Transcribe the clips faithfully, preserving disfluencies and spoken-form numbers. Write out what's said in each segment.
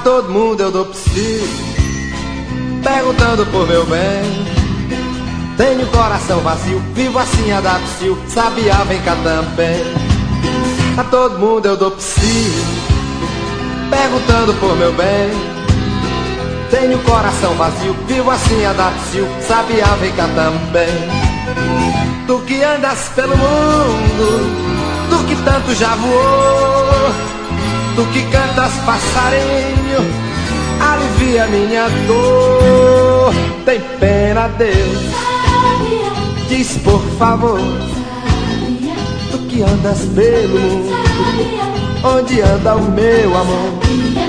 todo mundo eu dou psi, perguntando por meu bem. Tenho coração vazio, vivo assim a dar psiu, sabiá vem cá também. A todo mundo eu dou psi, perguntando por meu bem. Tenho coração vazio, vivo assim a dar psiu, sabiá vem cá também. Tu que andas pelo mundo, tu que tanto já voou, tu que cantas passarinho, alivia minha dor. Tem pena, Deus, diz por favor. Tu que andas pelo mundo, onde anda o meu amor?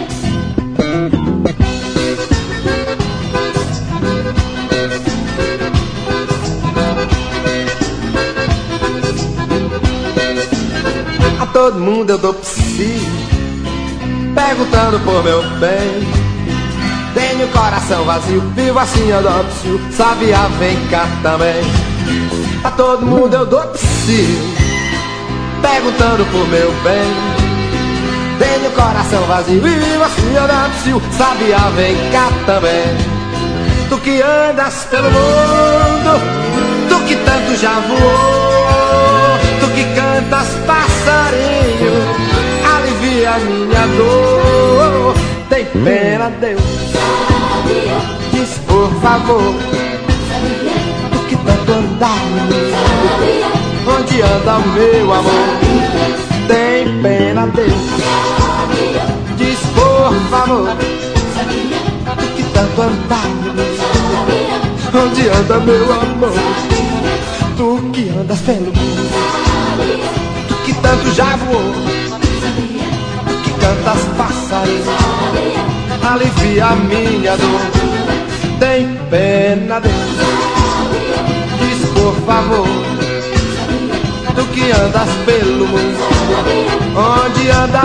A todo mundo eu dou psi, perguntando por meu bem. Tenho coração vazio, vivo assim eu dou psi, sabiá vem cá também. A todo mundo eu dou psi, perguntando por meu bem. Tenho coração vazio, vivo assim eu dou psi, sabiá vem cá também. Tu que andas pelo mundo, tu que tanto já voou, tu que cantas passarinho, alivia minha dor. Tem pena, Deus, diz por favor. Tu que tanto andar no mundo, onde anda o meu amor? Tem pena, Deus, diz por favor. Tu que tanto andar no mundo, onde anda meu amor? Tu que andas pelo mundo, tu que tanto já voou, tu que cantas passarinho, alivia a minha dor. Tem pena, Deus, diz por favor. Tu que andas pelo mundo, onde anda